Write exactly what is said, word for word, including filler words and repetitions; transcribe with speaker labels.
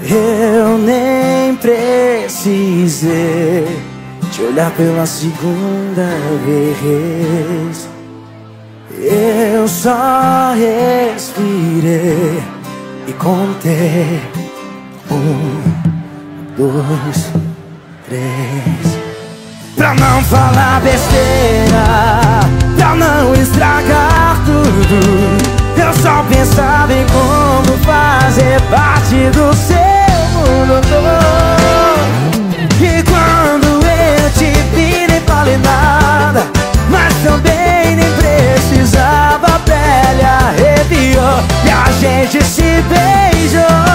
Speaker 1: Eu nem precisei te olhar pela segunda vez. Eu só respirei e contei. Um, dois, três. Pra não falar besteira, pra não estragar tudo, eu só pensava em como fazer parte do seu mundo todo. E quando eu te vi nem falei nada, mas também nem precisava, a pele arrepiou e a gente se beijou.